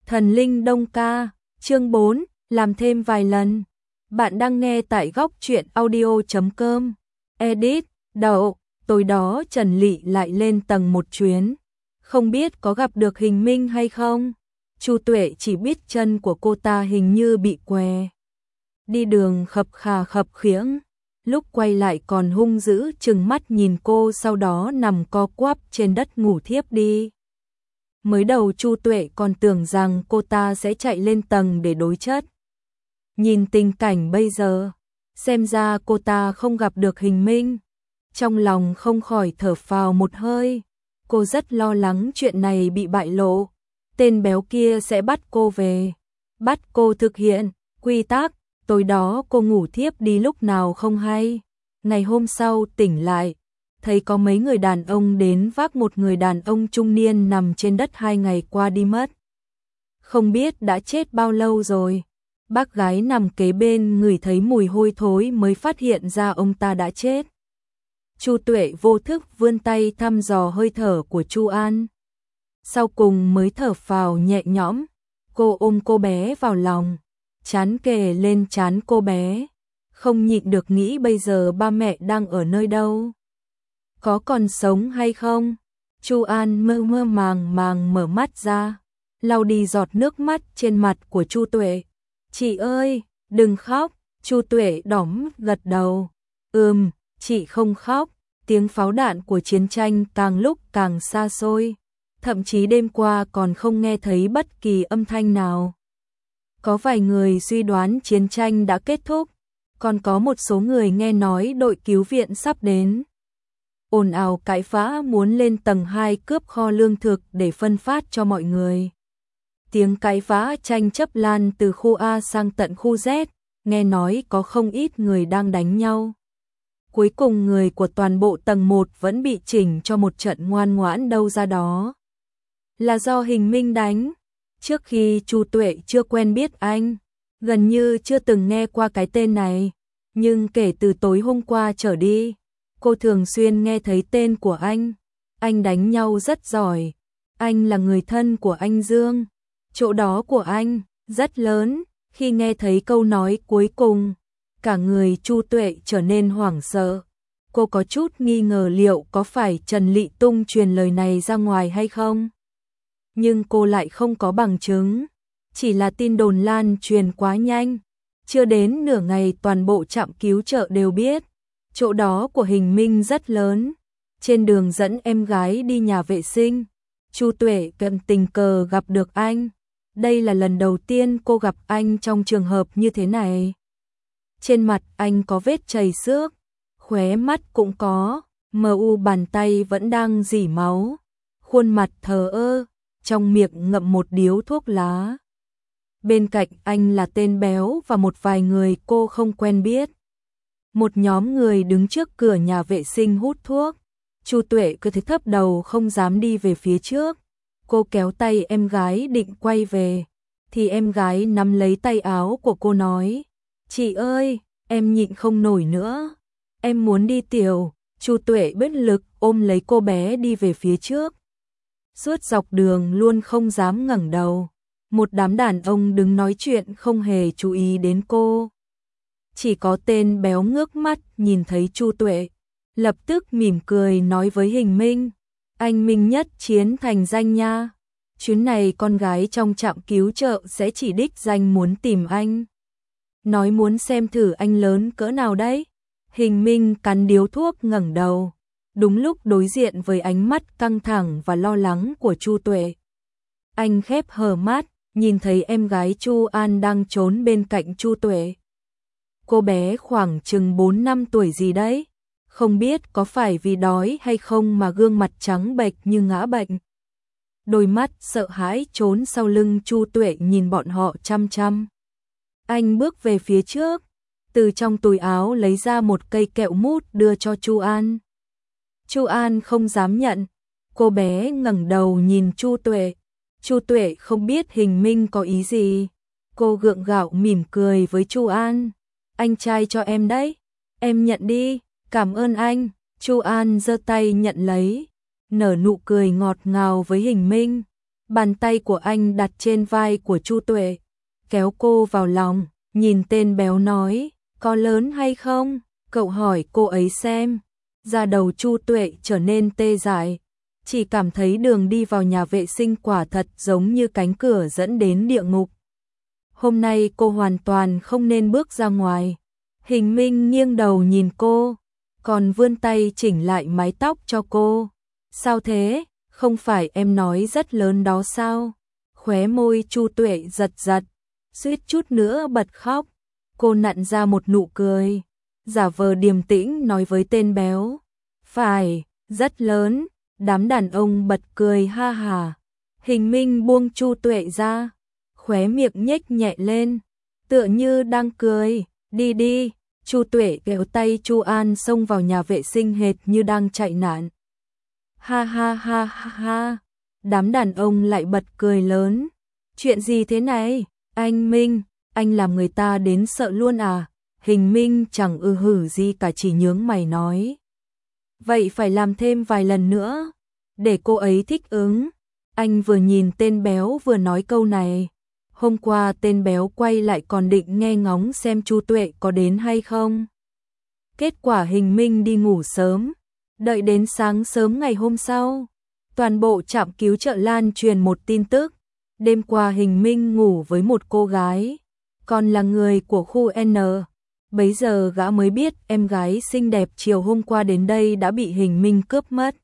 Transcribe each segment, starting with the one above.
Thần linh Đông Ca, chương 4, làm thêm vài lần. Bạn đang nghe tại góc truyện audio.com. Edit, đậu, tối đó Trần Lị lại lên tầng một chuyến. Không biết có gặp được Hình Minh hay không? Chu Tuệ chỉ biết chân của cô ta hình như bị què. Đi đường khập khà khập khiễng. Lúc quay lại còn hung dữ trừng mắt nhìn cô, sau đó nằm co quắp trên đất ngủ thiếp đi. Mới đầu Chu Tuệ còn tưởng rằng cô ta sẽ chạy lên tầng để đối chất. Nhìn tình cảnh bây giờ, xem ra cô ta không gặp được Hình Minh. Trong lòng không khỏi thở phào một hơi. Cô rất lo lắng chuyện này bị bại lộ. Tên béo kia sẽ bắt cô về. Bắt cô thực hiện quy tắc. Tối đó cô ngủ thiếp đi lúc nào không hay. Ngày hôm sau tỉnh lại, thấy có mấy người đàn ông đến vác một người đàn ông trung niên nằm trên đất 2 ngày qua đi mất. Không biết đã chết bao lâu rồi. Bác gái nằm kế bên ngửi thấy mùi hôi thối mới phát hiện ra ông ta đã chết. Chu Tuệ vô thức vươn tay thăm dò hơi thở của Chu An. Sau cùng mới thở phào nhẹ nhõm. Cô ôm cô bé vào lòng, chán kề lên trán cô bé, không nhịn được nghĩ bây giờ ba mẹ đang ở nơi đâu, có còn sống hay không. Chu An mơ mơ màng màng mở mắt ra, lau đi giọt nước mắt trên mặt của Chu Tuệ. Chị ơi, đừng khóc. Chu Tuệ đỏm gật đầu. Chị không khóc. Tiếng pháo đạn của chiến tranh càng lúc càng xa xôi, thậm chí đêm qua còn không nghe thấy bất kỳ âm thanh nào. Có vài người suy đoán chiến tranh đã kết thúc, còn có một số người nghe nói đội cứu viện sắp đến. Ồn ào cãi vã muốn lên tầng 2 cướp kho lương thực để phân phát cho mọi người. Tiếng cãi vã tranh chấp lan từ khu A sang tận khu Z, nghe nói có không ít người đang đánh nhau. Cuối cùng người của toàn bộ tầng 1 vẫn bị chỉnh cho một trận ngoan ngoãn đâu ra đó. Là do Hình Minh đánh. Trước khi Chu Tuệ chưa quen biết anh, gần như chưa từng nghe qua cái tên này, nhưng kể từ tối hôm qua trở đi, cô thường xuyên nghe thấy tên của anh. Anh đánh nhau rất giỏi, anh là người thân của anh Dương, chỗ đó của anh rất lớn. Khi nghe thấy câu nói cuối cùng, cả người Chu Tuệ trở nên hoảng sợ. Cô có chút nghi ngờ liệu có phải Trần Lị tung truyền lời này ra ngoài hay không. Nhưng cô lại không có bằng chứng, chỉ là tin đồn lan truyền quá nhanh. Chưa đến nửa ngày toàn bộ trạm cứu trợ đều biết, chỗ đó của Hình Minh rất lớn. Trên đường dẫn em gái đi nhà vệ sinh, Chu Tuệ cần tình cờ gặp được anh. Đây là lần đầu tiên cô gặp anh trong trường hợp như thế này. Trên mặt anh có vết chảy xước, khóe mắt cũng có, bàn tay vẫn đang rỉ máu. Khuôn mặt thờ ơ, trong miệng ngậm một điếu thuốc lá. Bên cạnh anh là tên béo và một vài người cô không quen biết. Một nhóm người đứng trước cửa nhà vệ sinh hút thuốc. Chu Tuệ cứ thế thấp đầu không dám đi về phía trước. Cô kéo tay em gái định quay về, thì em gái nắm lấy tay áo của cô nói: "Chị ơi, em nhịn không nổi nữa, em muốn đi tiểu." Chu Tuệ bất lực ôm lấy cô bé đi về phía trước. Suốt dọc đường luôn không dám ngẩng đầu. Một đám đàn ông đứng nói chuyện không hề chú ý đến cô. Chỉ có tên béo ngước mắt nhìn thấy Chu Tuệ, lập tức mỉm cười nói với Hình Minh: "Anh Minh nhất chiến thành danh nha. Chuyến này con gái trong trạm cứu trợ sẽ chỉ đích danh muốn tìm anh. Nói muốn xem thử anh lớn cỡ nào đấy." Hình Minh cắn điếu thuốc ngẩng đầu, đúng lúc đối diện với ánh mắt căng thẳng và lo lắng của Chu Tuệ. Anh khép hờ mắt, nhìn thấy em gái Chu An đang trốn bên cạnh Chu Tuệ. Cô bé khoảng chừng 4 năm tuổi gì đấy, không biết có phải vì đói hay không mà gương mặt trắng bệch như ngã bệnh. Đôi mắt sợ hãi trốn sau lưng Chu Tuệ nhìn bọn họ chăm chăm. Anh bước về phía trước, từ trong túi áo lấy ra một cây kẹo mút đưa cho Chu An. Chu An không dám nhận, cô bé ngẩng đầu nhìn Chu Tuệ. Chu Tuệ không biết Hình Minh có ý gì. Cô gượng gạo mỉm cười với Chu An: "Anh trai cho em đấy, em nhận đi." "Cảm ơn anh." Chu An giơ tay nhận lấy, nở nụ cười ngọt ngào với Hình Minh. Bàn tay của anh đặt trên vai của Chu Tuệ, kéo cô vào lòng, nhìn tên béo nói, có lớn hay không? Cậu hỏi cô ấy xem. Da đầu Chu Tuệ trở nên tê dại, chỉ cảm thấy đường đi vào nhà vệ sinh quả thật giống như cánh cửa dẫn đến địa ngục. Hôm nay cô hoàn toàn không nên bước ra ngoài. Hình Minh nghiêng đầu nhìn cô, còn vươn tay chỉnh lại mái tóc cho cô. Sao thế? Không phải em nói rất lớn đó sao? Khóe môi Chu Tuệ giật giật, suýt chút nữa bật khóc. Cô nặn ra một nụ cười, giả vờ điềm tĩnh nói với tên béo. Phải, rất lớn. Đám đàn ông bật cười ha hà. Hình Minh buông Chu Tuệ ra, khóe miệng nhếch nhẹ lên, tựa như đang cười. Đi đi. Chu Tuệ kéo tay Chu An xông vào nhà vệ sinh hệt như đang chạy nạn. Ha ha ha ha ha. Đám đàn ông lại bật cười lớn. Chuyện gì thế này? Anh Minh, anh làm người ta đến sợ luôn à? Hình Minh chẳng hử gì cả, chỉ nhướng mày nói. Vậy phải làm thêm vài lần nữa, để cô ấy thích ứng. Anh vừa nhìn tên béo vừa nói câu này. Hôm qua tên béo quay lại còn định nghe ngóng xem Chu Tuệ có đến hay không. Kết quả Hình Minh đi ngủ sớm, đợi đến sáng sớm ngày hôm sau, toàn bộ trạm cứu trợ lan truyền một tin tức. Đêm qua Hình Minh ngủ với một cô gái, còn là người của khu N. Bấy giờ gã mới biết em gái xinh đẹp chiều hôm qua đến đây đã bị Hình Minh cướp mất.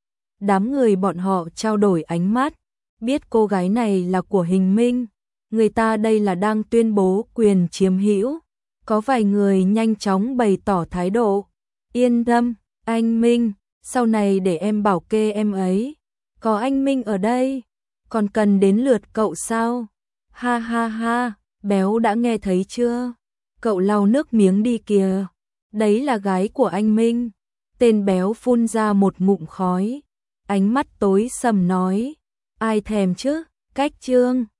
Đám người bọn họ trao đổi ánh mắt, biết cô gái này là của Hình Minh. Người ta đây là đang tuyên bố quyền chiếm hữu. Có vài người nhanh chóng bày tỏ thái độ. Yên tâm, anh Minh, sau này để em bảo kê em ấy. Có anh Minh ở đây, còn cần đến lượt cậu sao? Ha ha ha, béo đã nghe thấy chưa? Cậu lau nước miếng đi kìa. Đấy là gái của anh Minh. Tên béo phun ra một ngụm khói, ánh mắt tối sầm nói. Ai thèm chứ, cách chương.